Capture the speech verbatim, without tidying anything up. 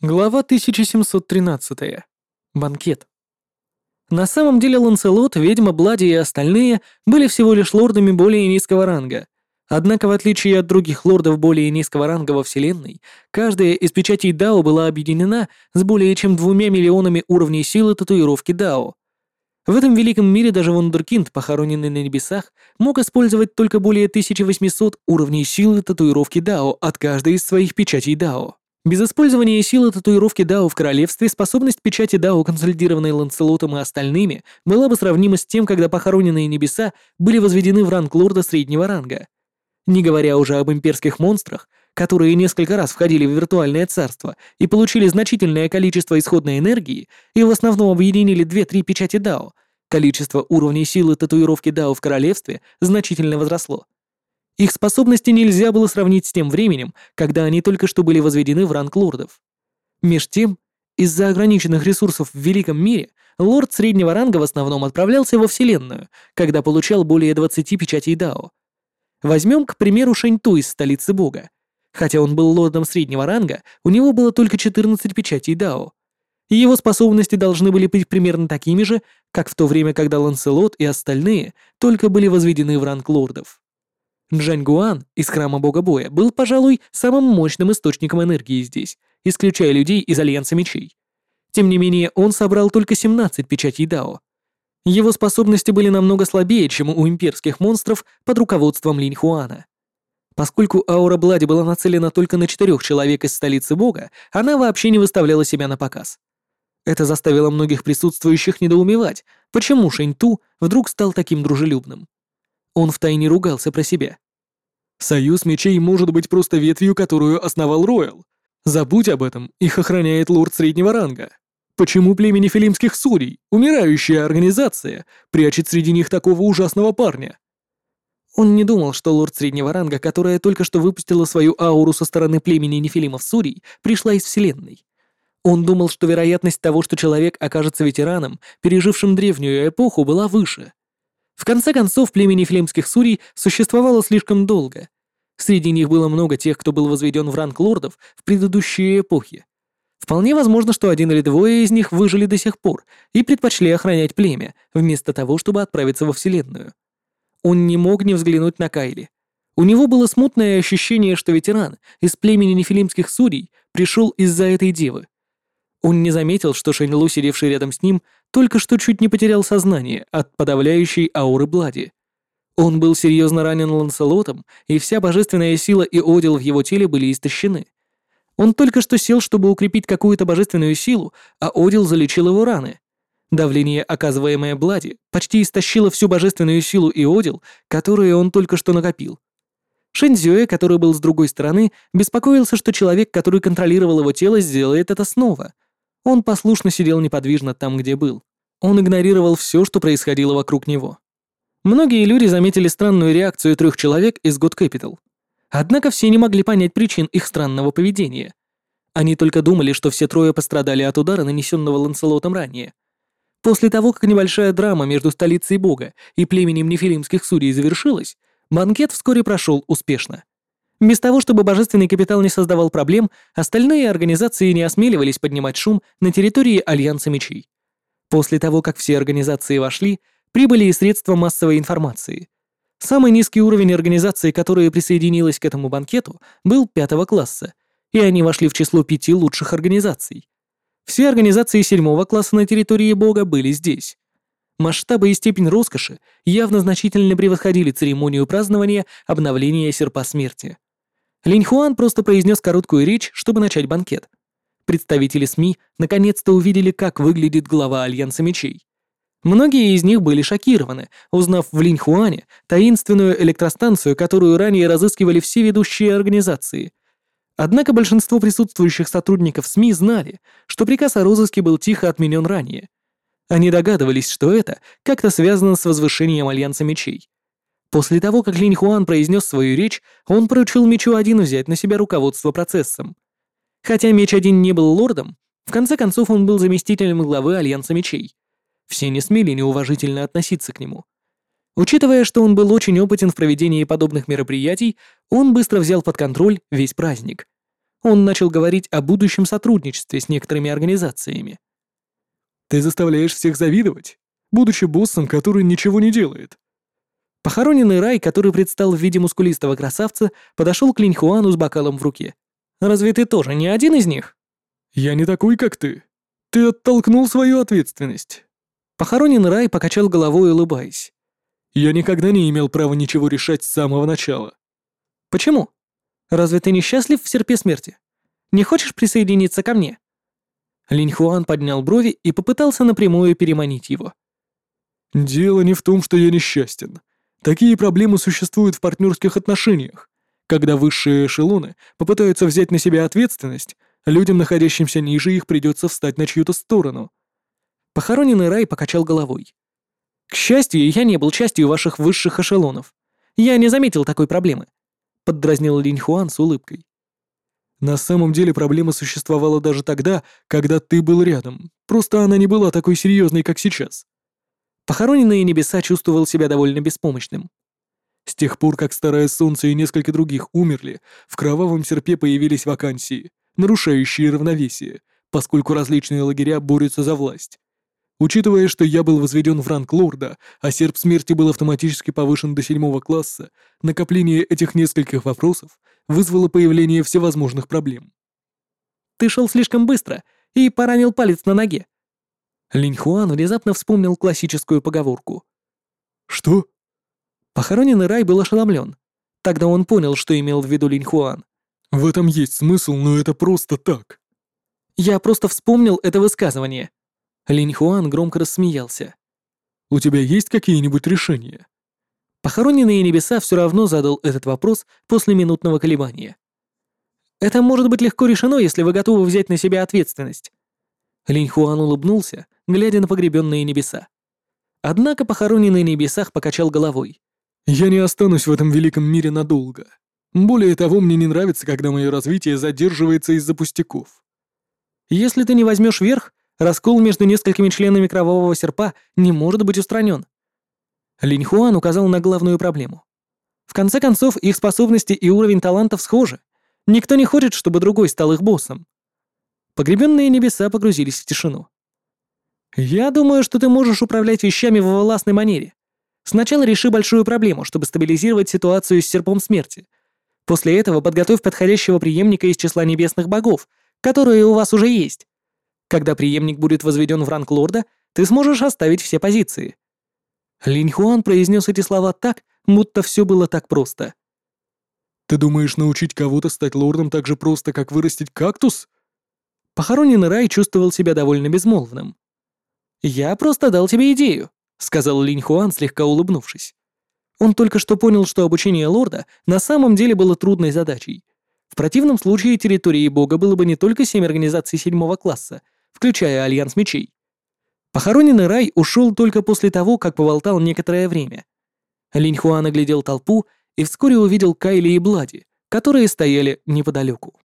Глава тысяча семьсот тринадцать. Банкет. На самом деле Ланселот, ведьма Блади и остальные были всего лишь лордами более низкого ранга. Однако, в отличие от других лордов более низкого ранга во Вселенной, каждая из печатей Дао была объединена с более чем двумя миллионами уровней силы татуировки Дао. В этом великом мире даже вундеркинд, похороненный на небесах, мог использовать только более тысячи восьмисот уровней силы татуировки Дао от каждой из своих печатей Дао. Без использования силы татуировки Дао в королевстве способность печати Дао, консолидированной Ланселотом и остальными, была бы сравнима с тем, когда похороненные небеса были возведены в ранг лорда среднего ранга. Не говоря уже об имперских монстрах, которые несколько раз входили в виртуальное царство и получили значительное количество исходной энергии и в основном объединили две-три печати Дао, количество уровней силы татуировки Дао в королевстве значительно возросло. Их способности нельзя было сравнить с тем временем, когда они только что были возведены в ранг лордов. Меж тем, из-за ограниченных ресурсов в Великом мире, лорд среднего ранга в основном отправлялся во Вселенную, когда получал более двадцати печатей Дао. Возьмем, к примеру, Шэньту из столицы Бога. Хотя он был лордом среднего ранга, у него было только четырнадцать печатей Дао. Его способности должны были быть примерно такими же, как в то время, когда Ланселот и остальные только были возведены в ранг лордов. Джаньгуан из храма бога боя был, пожалуй, самым мощным источником энергии здесь, исключая людей из Альянса Мечей. Тем не менее, он собрал только семнадцать печатей Дао. Его способности были намного слабее, чем у имперских монстров под руководством Линь Хуана. Поскольку аура Блади была нацелена только на четырех человек из столицы бога, она вообще не выставляла себя на показ. Это заставило многих присутствующих недоумевать, почему Шэньту вдруг стал таким дружелюбным. Он втайне ругался про себя. «Союз мечей может быть просто ветвью, которую основал Роял. Забудь об этом, их охраняет лорд среднего ранга. Почему племя нефилимских судей, умирающая организация, прячет среди них такого ужасного парня?» Он не думал, что лорд среднего ранга, которая только что выпустила свою ауру со стороны племени нефилимов судей, пришла из Вселенной. Он думал, что вероятность того, что человек окажется ветераном, пережившим древнюю эпоху, была выше. В конце концов, племя нефилимских судей существовало слишком долго. Среди них было много тех, кто был возведен в ранг лордов в предыдущие эпохи. Вполне возможно, что один или двое из них выжили до сих пор и предпочли охранять племя, вместо того, чтобы отправиться во Вселенную. Он не мог не взглянуть на Кайли. У него было смутное ощущение, что ветеран из племени нефилимских судей пришел из-за этой девы. Он не заметил, что Шэньлу, сидевший рядом с ним, только что чуть не потерял сознание от подавляющей ауры Блади. Он был серьезно ранен Ланселотом, и вся божественная сила и одел в его теле были истощены. Он только что сел, чтобы укрепить какую-то божественную силу, а одел залечил его раны. Давление, оказываемое Блади, почти истощило всю божественную силу и одел, которые он только что накопил. Шэньцзюэ, который был с другой стороны, беспокоился, что человек, который контролировал его тело, сделает это снова. Он послушно сидел неподвижно там, где был. Он игнорировал все, что происходило вокруг него. Многие люди заметили странную реакцию трех человек из God Capital. Однако все не могли понять причин их странного поведения. Они только думали, что все трое пострадали от удара, нанесенного Ланселотом ранее. После того, как небольшая драма между столицей бога и племенем нефилимских судей завершилась, банкет вскоре прошел успешно. Без того, чтобы божественный капитал не создавал проблем, остальные организации не осмеливались поднимать шум на территории Альянса Мечей. После того, как все организации вошли, прибыли и средства массовой информации. Самый низкий уровень организации, которая присоединилась к этому банкету, был пятого класса, и они вошли в число пяти лучших организаций. Все организации седьмого класса на территории бога были здесь. Масштабы и степень роскоши явно значительно превосходили церемонию празднования обновления Серпа Смерти. Линь Хуан просто произнес короткую речь, чтобы начать банкет. Представители СМИ наконец-то увидели, как выглядит глава Альянса Мечей. Многие из них были шокированы, узнав в Линь Хуане таинственную электростанцию, которую ранее разыскивали все ведущие организации. Однако большинство присутствующих сотрудников СМИ знали, что приказ о розыске был тихо отменен ранее. Они догадывались, что это как-то связано с возвышением Альянса Мечей. После того, как Линь Хуан произнес свою речь, он поручил Мечу один взять на себя руководство процессом. Хотя Меч один не был лордом, в конце концов он был заместителем главы Альянса Мечей. Все не смели неуважительно относиться к нему. Учитывая, что он был очень опытен в проведении подобных мероприятий, он быстро взял под контроль весь праздник. Он начал говорить о будущем сотрудничестве с некоторыми организациями. Ты заставляешь всех завидовать, будучи боссом, который ничего не делает. Похороненный Рай, который предстал в виде мускулистого красавца, подошел к Линьхуану с бокалом в руке. «Разве ты тоже не один из них?» Я не такой, как ты. Ты оттолкнул свою ответственность. Похороненный Рай покачал головой, улыбаясь. Я никогда не имел права ничего решать с самого начала. «Почему? Разве ты не счастлив в серпе смерти? Не хочешь присоединиться ко мне?» Линьхуан поднял брови и попытался напрямую переманить его. Дело не в том, что я несчастен. Такие проблемы существуют в партнерских отношениях. Когда высшие эшелоны попытаются взять на себя ответственность, людям, находящимся ниже их, придется встать на чью-то сторону. Похороненный Рай покачал головой. «К счастью, я не был частью ваших высших эшелонов. Я не заметил такой проблемы», — поддразнил Линьхуан с улыбкой. На самом деле проблема существовала даже тогда, когда ты был рядом. Просто она не была такой серьезной, как сейчас. Похороненные небеса чувствовал себя довольно беспомощным. С тех пор, как Старое Солнце и несколько других умерли, в Кровавом Серпе появились вакансии, нарушающие равновесие, поскольку различные лагеря борются за власть. Учитывая, что я был возведен в ранг лорда, а Серп Смерти был автоматически повышен до седьмого класса, накопление этих нескольких вопросов вызвало появление всевозможных проблем. «Ты шел слишком быстро и поранил палец на ноге». Линьхуан внезапно вспомнил классическую поговорку. «Что?» Похороненный Рай был ошеломлен. Тогда он понял, что имел в виду Линьхуан. «В этом есть смысл, но это просто так». «Я просто вспомнил это высказывание». Линьхуан громко рассмеялся. «У тебя есть какие-нибудь решения?» Похороненные небеса все равно задал этот вопрос после минутного колебания. «Это может быть легко решено, если вы готовы взять на себя ответственность». Линьхуан улыбнулся, глядя на погребенные небеса. Однако похороненный на небесах покачал головой. «Я не останусь в этом великом мире надолго. Более того, мне не нравится, когда мое развитие задерживается из-за пустяков». «Если ты не возьмешь верх, раскол между несколькими членами Кровавого Серпа не может быть устранен». Линьхуан указал на главную проблему. В конце концов, их способности и уровень талантов схожи. Никто не хочет, чтобы другой стал их боссом. Погребенные небеса погрузились в тишину. «Я думаю, что ты можешь управлять вещами в властной манере. Сначала реши большую проблему, чтобы стабилизировать ситуацию с серпом смерти. После этого подготовь подходящего преемника из числа небесных богов, которые у вас уже есть. Когда преемник будет возведен в ранг лорда, ты сможешь оставить все позиции». Линьхуан произнес эти слова так, будто все было так просто. «Ты думаешь, научить кого-то стать лордом так же просто, как вырастить кактус?» Похороненный Рай чувствовал себя довольно безмолвным. «Я просто дал тебе идею», — сказал Линьхуан, слегка улыбнувшись. Он только что понял, что обучение лорда на самом деле было трудной задачей. В противном случае территорией бога было бы не только семь организаций седьмого класса, включая Альянс Мечей. Похороненный Рай ушел только после того, как поболтал некоторое время. Линьхуан оглядел толпу и вскоре увидел Кайли и Блади, которые стояли неподалеку.